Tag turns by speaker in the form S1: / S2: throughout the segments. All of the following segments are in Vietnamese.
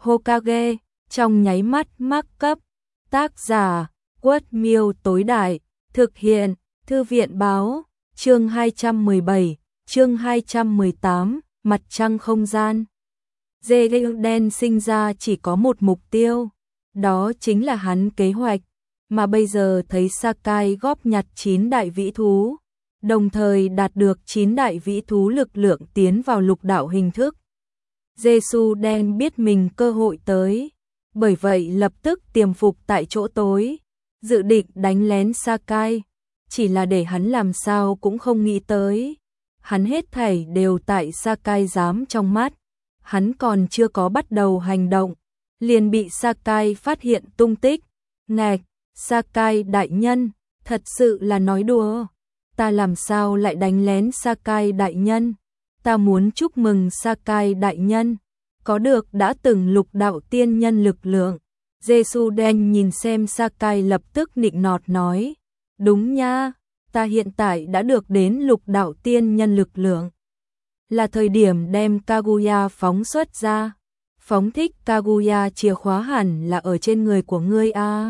S1: Hokage, trong nháy mắt mắc cấp. Tác giả, Quất Miêu tối đại, thực hiện, Thư viện báo, chương 217, chương 218, mặt trăng không gian. Zeiden sinh ra chỉ có một mục tiêu, đó chính là hắn kế hoạch, mà bây giờ thấy Sakai góp nhặt 9 đại vĩ thú, đồng thời đạt được 9 đại vĩ thú lực lượng tiến vào lục đạo hình thức. Zeiden biết mình cơ hội tới, bởi vậy lập tức tiềm phục tại chỗ tối, dự định đánh lén Sakai, chỉ là để hắn làm sao cũng không nghĩ tới. Hắn hết thảy đều tại Sakai giám trong mắt, hắn còn chưa có bắt đầu hành động, liền bị Sakai phát hiện tung tích. Ngạch, Sakai đại nhân, thật sự là nói đùa, ta làm sao lại đánh lén Sakai đại nhân, ta muốn chúc mừng Sakai đại nhân, có được đã từng lục đạo tiên nhân lực lượng. Zeiden nhìn xem Sakai lập tức nịnh nọt nói, đúng nha, ta hiện tại đã được đến lục đạo tiên nhân lực lượng. Là thời điểm đem Kaguya phóng xuất ra, phóng thích Kaguya chìa khóa hẳn là ở trên người của ngươi a.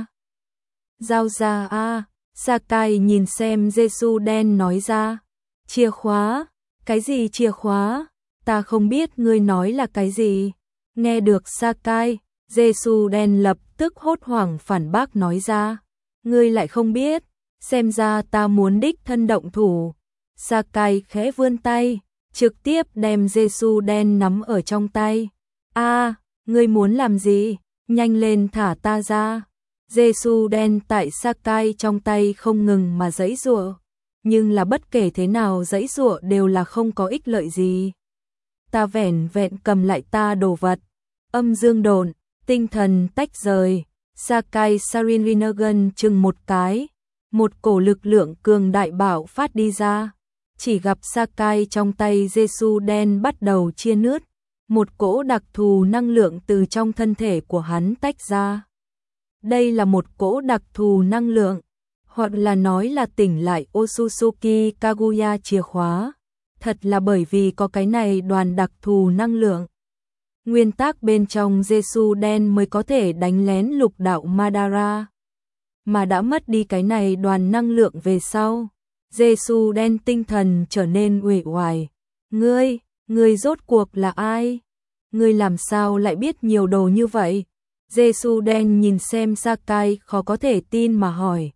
S1: Giao ra a, Sakai nhìn xem Zeiden nói ra, chìa khóa, cái gì chìa khóa, ta không biết ngươi nói là cái gì. Nghe được Sakai, Zeiden lập tức hốt hoảng phản bác nói ra, ngươi lại không biết, xem ra ta muốn đích thân động thủ. Sakai khẽ vươn tay, trực tiếp đem Zeiden nắm ở trong tay. A, ngươi muốn làm gì? Nhanh lên thả ta ra. Zeiden tại Sakai trong tay không ngừng mà giãy giụa, nhưng là bất kể thế nào giãy giụa đều là không có ích lợi gì. Ta vẻn vẹn cầm lại ta đồ vật. Âm dương độn, tinh thần tách rời, Sakai Sharingan chừng một cái, một cổ lực lượng cường đại bạo phát đi ra, chỉ gặp Sakai trong tay Zeiden bắt đầu chia nứt, một cỗ đặc thù năng lượng từ trong thân thể của hắn tách ra. Đây là một cỗ đặc thù năng lượng, hoặc là nói là tỉnh lại Otsutsuki Kaguya chìa khóa, thật là bởi vì có cái này đoàn đặc thù năng lượng. Nguyên tắc bên trong Zeiden mới có thể đánh lén lục đạo Madara. Mà đã mất đi cái này đoàn năng lượng về sau, Zeiden tinh thần trở nên uể oải. Ngươi rốt cuộc là ai? Ngươi làm sao lại biết nhiều đồ như vậy? Zeiden nhìn xem Sakai khó có thể tin mà hỏi.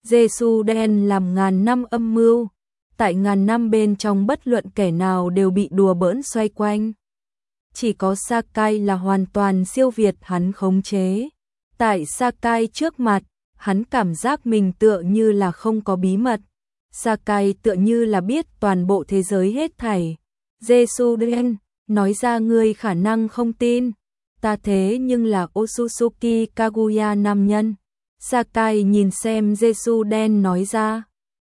S1: Zeiden làm ngàn năm âm mưu, tại ngàn năm bên trong bất luận kẻ nào đều bị đùa bỡn xoay quanh. Chỉ có Sakai là hoàn toàn siêu việt hắn khống chế. Tại Sakai trước mặt, hắn cảm giác mình tựa như là không có bí mật. Sakai tựa như là biết toàn bộ thế giới hết thảy. Zeiden, nói ra ngươi khả năng không tin. Ta thế nhưng là Otsutsuki Kaguya nam nhân. Sakai nhìn xem Zeiden nói ra.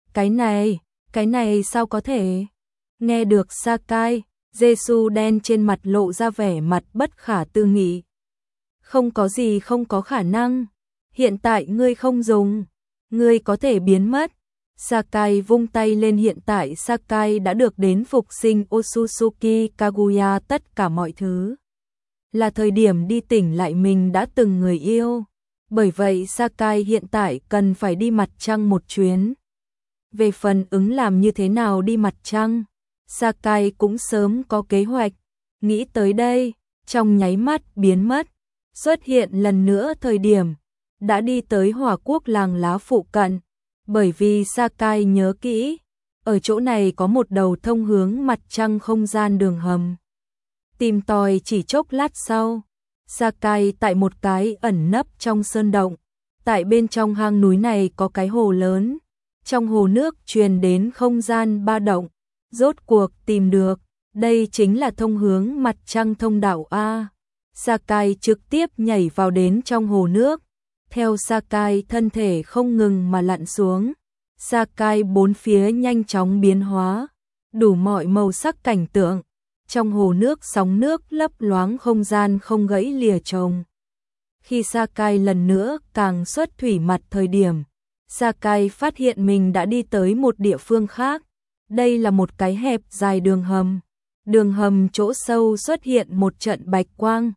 S1: Cái này sao có thể? Nghe được Sakai, Zeiden trên mặt lộ ra vẻ mặt bất khả tư nghị. Không có gì không có khả năng. Hiện tại ngươi không dùng, ngươi có thể biến mất. Sakai vung tay lên, hiện tại Sakai đã được đến phục sinh Otsutsuki Kaguya tất cả mọi thứ. Là thời điểm đi tỉnh lại mình đã từng người yêu. Bởi vậy Sakai hiện tại cần phải đi mặt trăng một chuyến. Về phần ứng làm như thế nào đi mặt trăng, Sakai cũng sớm có kế hoạch. Nghĩ tới đây, trong nháy mắt biến mất, xuất hiện lần nữa thời điểm đã đi tới Hỏa Quốc làng lá phụ cận, bởi vì Sakai nhớ kỹ, ở chỗ này có một đầu thông hướng mặt trăng không gian đường hầm. Tìm tòi chỉ chốc lát sau, Sakai tại một cái ẩn nấp trong sơn động, tại bên trong hang núi này có cái hồ lớn, trong hồ nước truyền đến không gian ba động, rốt cuộc tìm được, đây chính là thông hướng mặt trăng thông đạo A. Sakai trực tiếp nhảy vào đến trong hồ nước. Theo Sakai thân thể không ngừng mà lặn xuống, Sakai bốn phía nhanh chóng biến hóa, đủ mọi màu sắc cảnh tượng. Trong hồ nước sóng nước lấp loáng, không gian không gãy lìa trồng. Khi Sakai lần nữa càng xuất thủy mặt thời điểm, Sakai phát hiện mình đã đi tới một địa phương khác. Đây là một cái hẹp dài đường hầm. Đường hầm chỗ sâu xuất hiện một trận bạch quang.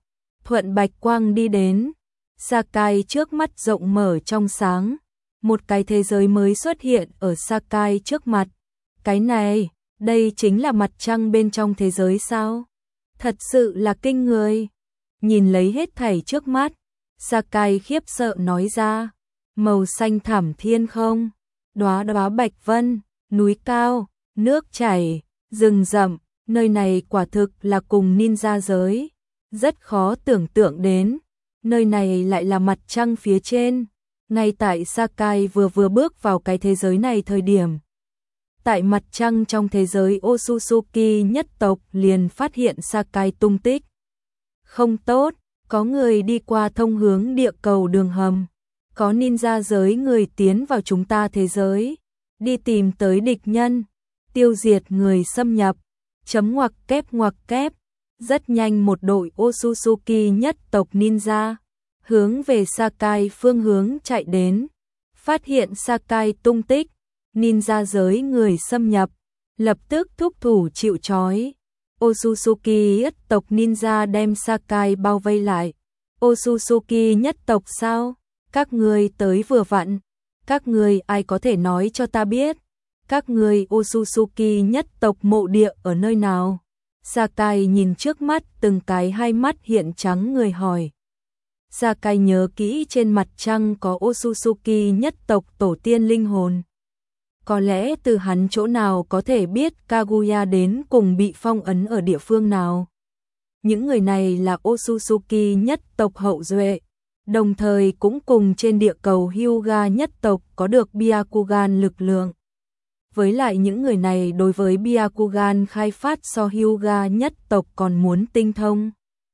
S1: thuận bạch quang đi đến. Sakai trước mắt rộng mở trong sáng, một cái thế giới mới xuất hiện ở Sakai trước mặt. Cái này, đây chính là mặt trăng bên trong thế giới sao? Thật sự là kinh người. Nhìn lấy hết thảy trước mắt, Sakai khiếp sợ nói ra, màu xanh thẳm thiên không, đóa đóa bạch vân, núi cao, nước chảy, rừng rậm, nơi này quả thực là cùng ninja giới, rất khó tưởng tượng đến, nơi này lại là mặt trăng phía trên. Ngay tại Sakai vừa bước vào cái thế giới này thời điểm, tại mặt trăng trong thế giới Otsutsuki nhất tộc liền phát hiện Sakai tung tích. Không tốt, có người đi qua thông hướng địa cầu đường hầm, có ninja giới người tiến vào chúng ta thế giới, đi tìm tới địch nhân, tiêu diệt người xâm nhập, chấm ngoặc kép. Rất nhanh một đội Otsutsuki nhất tộc ninja hướng về Sakai phương hướng chạy đến, phát hiện Sakai tung tích, ninja giới người xâm nhập, lập tức thúc thủ chịu trói. Otsutsuki nhất tộc ninja đem Sakai bao vây lại. Otsutsuki nhất tộc sao? Các ngươi tới vừa vặn. Các ngươi ai có thể nói cho ta biết? Các ngươi Otsutsuki nhất tộc mộ địa ở nơi nào? Sakai nhìn trước mắt từng cái hai mắt hiện trắng người hỏi. Sakai nhớ kỹ trên mặt trăng có Otsutsuki nhất tộc tổ tiên linh hồn. Có lẽ từ hắn chỗ nào có thể biết Kaguya đến cùng bị phong ấn ở địa phương nào. Những người này là Otsutsuki nhất tộc hậu duệ, đồng thời cũng cùng trên địa cầu Hyuga nhất tộc có được Byakugan lực lượng. Với lại những người này đối với Byakugan khai phát so Hyuga nhất tộc còn muốn tinh thông.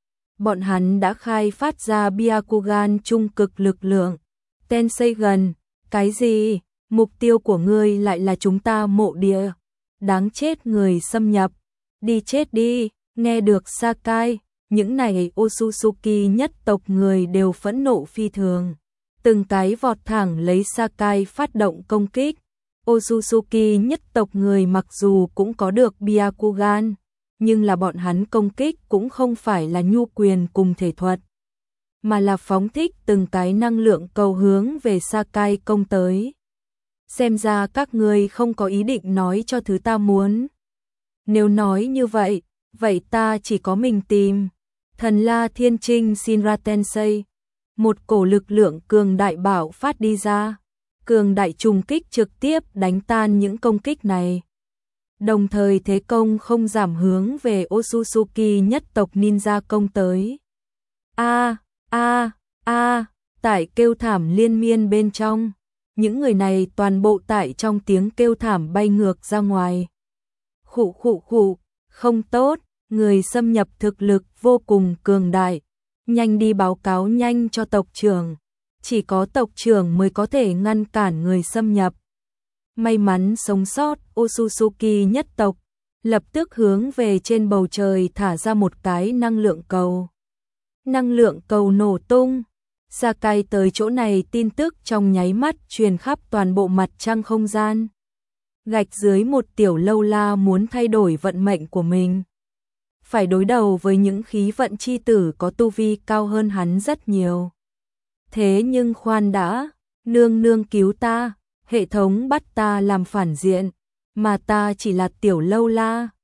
S1: Bọn hắn đã khai phát ra Byakugan trung cực lực lượng. Tenseigan, cái gì? Mục tiêu của ngươi lại là chúng ta mộ địa. Đáng chết người xâm nhập. Đi chết đi. Nghe được Sakai, những này Otsutsuki nhất tộc người đều phẫn nộ phi thường. Từng cái vọt thẳng lấy Sakai phát động công kích. Otsutsuki nhất tộc người mặc dù cũng có được Byakugan, nhưng là bọn hắn công kích cũng không phải là nhu quyền cùng thể thuật, mà là phóng thích từng cái năng lượng cầu hướng về Sakai công tới. Xem ra các ngươi không có ý định nói cho thứ ta muốn. Nếu nói như vậy, vậy ta chỉ có mình tìm. Thần La Thiên Trinh Shinra Tensei. Một cổ lực lượng cường đại bạo phát đi ra. Cường đại trùng kích trực tiếp đánh tan những công kích này. Đồng thời thế công không giảm hướng về Otsutsuki nhất tộc ninja công tới. Tại kêu thảm liên miên bên trong. Những người này toàn bộ tại trong tiếng kêu thảm bay ngược ra ngoài. Khụ, không tốt, người xâm nhập thực lực vô cùng cường đại. Nhanh đi báo cáo nhanh cho tộc trưởng. Chỉ có tộc trưởng mới có thể ngăn cản người xâm nhập. May mắn sống sót, Otsutsuki nhất tộc lập tức hướng về trên bầu trời thả ra một cái năng lượng cầu. Năng lượng cầu nổ tung. Sakai tới chỗ này tin tức trong nháy mắt truyền khắp toàn bộ mặt trăng không gian. Gạch dưới một tiểu lâu la muốn thay đổi vận mệnh của mình. Phải đối đầu với những khí vận chi tử có tu vi cao hơn hắn rất nhiều. Thế nhưng khoan đã, nương cứu ta, hệ thống bắt ta làm phản diện, mà ta chỉ là tiểu lâu la.